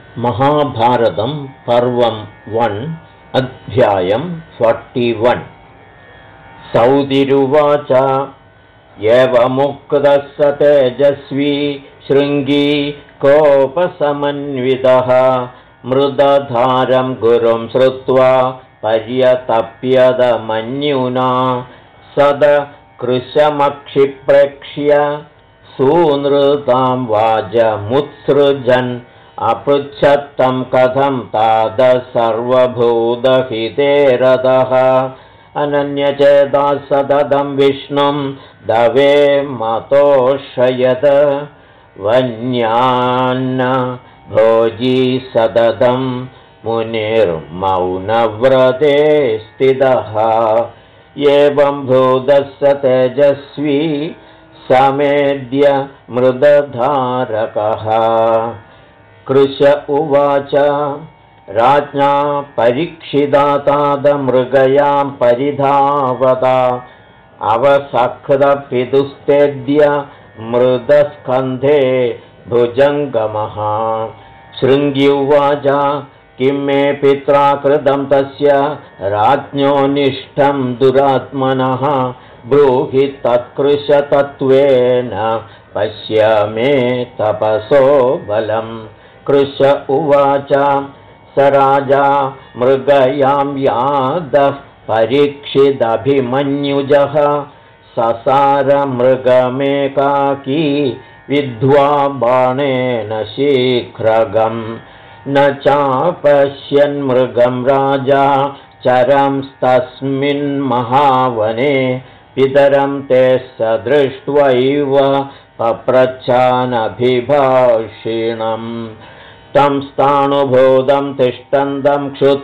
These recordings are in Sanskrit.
महाभारतं पर्वं 1 अध्यायं 41। सौतिरुवाच एवमुक्तः स तेजस्वी शृङ्गी कोपसमन्वितः मृदधारं गुरुं श्रुत्वा पर्यतप्यदमन्युना सदकृशमक्षिप्रेक्ष्य सूनृतां वाजमुत्सृजन् अपृच्छत्तं कथं तादः सर्वभूतहिते रतः अनन्यचेता सततं विष्णुं दवे मतोषयत् वन्यान्न भोजी सततं मुनिर्मौनव्रते स्थितः एवं भूतः स तेजस्वी समेद्य मृदधारकः। कृश उवाच राज्ञा परीक्षिता तादमृगयां परिधावता अवसक्तपितुस्तेद्य मृदस्कन्धे भुजङ्गमः। शृङ्गी उवाच किं मे पित्रा कृतं तस्य राज्ञोनिष्ठं दुरात्मनः ब्रूहि तत्कृशतत्त्वेन पश्य मे तपसो बलम्। कृश उवाच स राजा मृगयां यादः परीक्षिदभिमन्युजः ससारमृगमेकाकी विद्ध्वा बाणेन शीघ्रगम् न चापश्यन्मृगं राजा चरंस्तस्मिन्महावने पितरं ते स दृष्ट्वैव पप्रच्छानभिभाषिणम् तं स्थाणुभूतं तिष्ठन्तं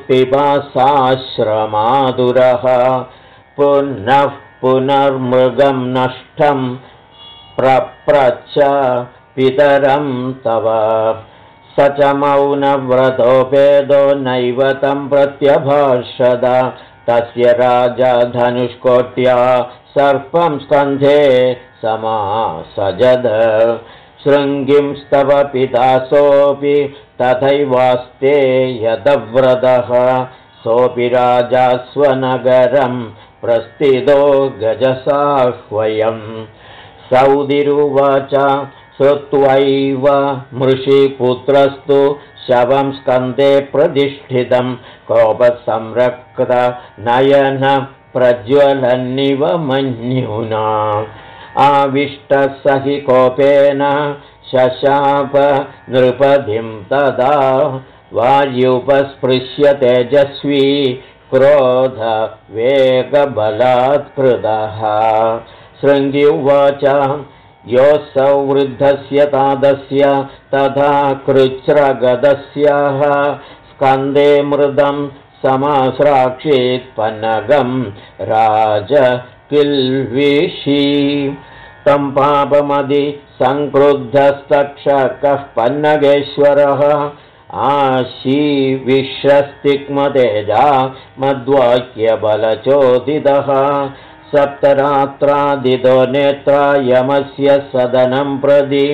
क्षुत्पिपासाश्रमादुरः पुनः पुनर्मृगं नष्टं प्रप्रच्छ पितरं तव स च मौनव्रतोपेदो नैव तं प्रत्यभाषद तस्य राजा धनुष्कोट्या सर्पं स्कन्धे समासजद शृङ्गिं स्तव पिता सोऽपि तथैवास्ते यदव्रतः सोऽपि राजा स्वनगरं प्रस्थितो गजसाह्वयम्। सौदिरुवाच श्रुत्वैव मृषिपुत्रस्तु शवं स्कन्धे प्रतिष्ठितं कोपसंरक्त नयन प्रज्वलन्निव मन्युना आविष्टः स हि कोपेन शशाप नृपतिं तदा वार्युपस्पृश्य तेजस्वी क्रोध वेगबलात्कृतः। शृङ्गी उवाच योऽसौ वृद्धस्य तादस्य तथा कृच्छ्रगदस्याः स्कन्धे मृदं समाश्राक्षीत् पन्नगं राजकिल्बिषी तं पापमदि संक्रुद्धस्तक्षकः पन्नगेश्वरः आशीविश्रस्तिग्मतेजा मद्वाक्यबलचोदितः सप्तरात्रादितो नेत्रा यमस्य सदनं प्रति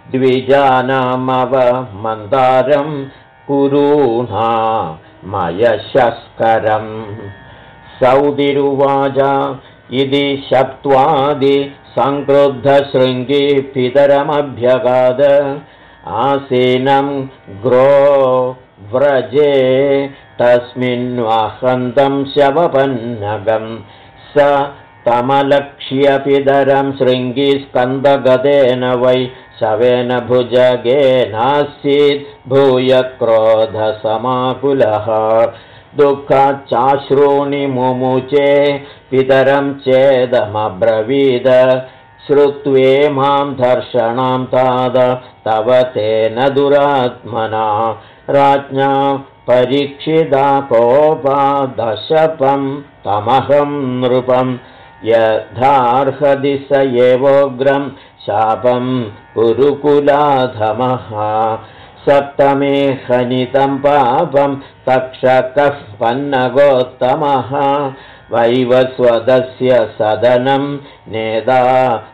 द्विजानामवमन्दारं कुरूणा मयशस्करम्। सौदिरुवाच इति शप्त्वादि संक्रुद्धशृङ्गी पितरमभ्यगाद आसीनं ग्रोव्रजे तस्मिन्वाहन्तं शवपन्नगम् स तमलक्ष्य पितरं शृङ्गी स्कन्दगदेन वै शवेन भुजगेनासीत् भूय क्रोधसमाकुलः दुःखाच्चाश्रूणि मुमुचे पितरं चेदमब्रवीद श्रुत्वेमां धर्षणां ताद तव तेन दुरात्मना राज्ञा परीक्षिता कोपादशपं तमहं नृपं यथार्हति स एवोग्रं शापं कुरुकुलाधमः सप्तमे हनितं पापं तक्षकः पन्नगोत्तमः वैवस्वदस्य सदनं नेदा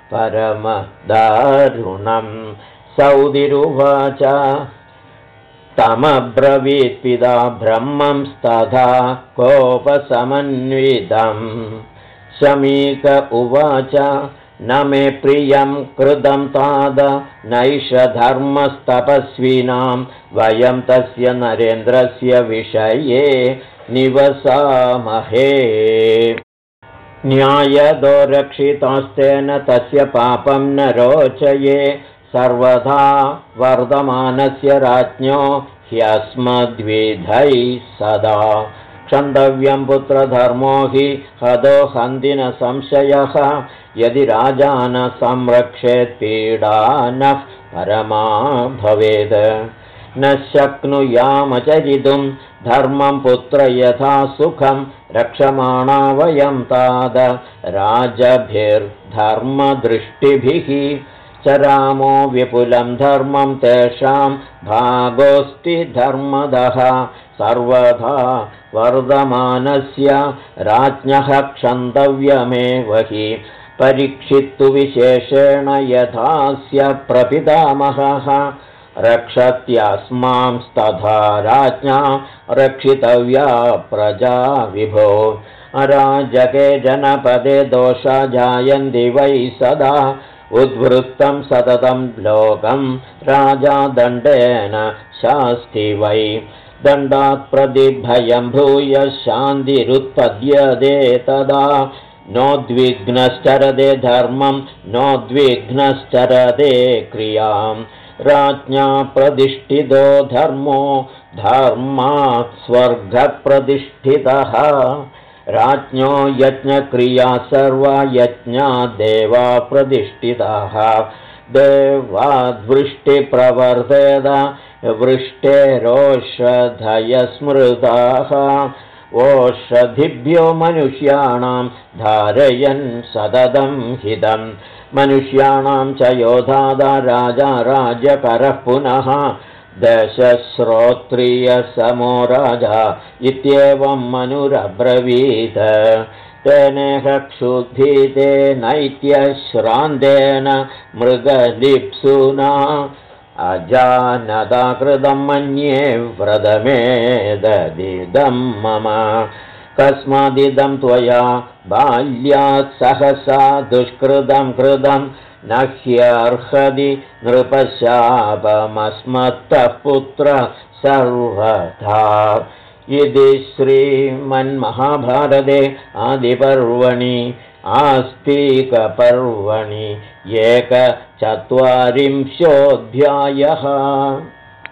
परमदारुणं। सौदिरुवाच तमब्रवीत्पिता ब्रह्मंस्तथा कोपसमन्वितम् शमीक उवाच न मे प्रियं कृतं ताद नैष धर्मस्तपस्विनां वयं तस्य नरेन्द्रस्य विषये निवसामहे न्यायदो रक्षितास्तेन तस्य पापं न रोचये सर्वथा वर्धमानस्य राज्ञो ह्यस्मद्विधैः सदा क्षन्तव्यं पुत्रधर्मो हि हदो हन्ति न संशयः यदि राजा न संरक्षेत् पीडा नः परमा भवेत् न शक्नुयामचरितुं धर्मं पुत्र यथा सुखं रक्षमाणा वयं ताद राजभिर्धर्मदृष्टिभिः चरामो विपुलं धर्मं तेषां भागोऽस्ति धर्मदः सर्वथा वर्धमानस्य राज्ञः क्षन्तव्यमेव हि परीक्षितु विशेषेण यथास्य प्रपितामहः रक्षत्यस्मांस्तथा राज्ञा रक्षितव्या प्रजा विभो अराजके जनपदे दोषा जायन्ति वै सदा उद्वृत्तं सततं लोकं राजा दण्डेन शास्ति वै दण्डात् प्रतिभयं भूय शान्तिरुत्पद्यते तदा नोद्विघ्नश्चरते धर्मं नोद्विघ्नश्चरते क्रियां राज्ञा प्रतिष्ठितो धर्मो धर्मात् स्वर्गप्रतिष्ठितः राज्ञो यज्ञक्रिया सर्वा यज्ञा देवा प्रतिष्ठिताः देवाद्वृष्टिप्रवर्तेत वृष्टेरोषधयस्मृताः ओषधिभ्यो मनुष्याणां धारयन् सततं हितं मनुष्याणां च योधादा राजा राज्यकरः पुनः दशश्रोत्रियसमो राजा इत्येवं मनुरब्रवीत् तेनेह क्षुद्धिते नैत्यश्रान्तेन मृगलिप्सुना अजानता कृतं मन्ये व्रतमेददिदं मम कस्मादिदं त्वया बाल्यात् सहसा दुष्कृतं कृतं न ह्यर्हति नृपशापमस्मत्तः पुत्र सर्वथा इति श्रीमन्महाभारते आदिपर्वणि आस्तिकपर्वणि 14 अध्यायः।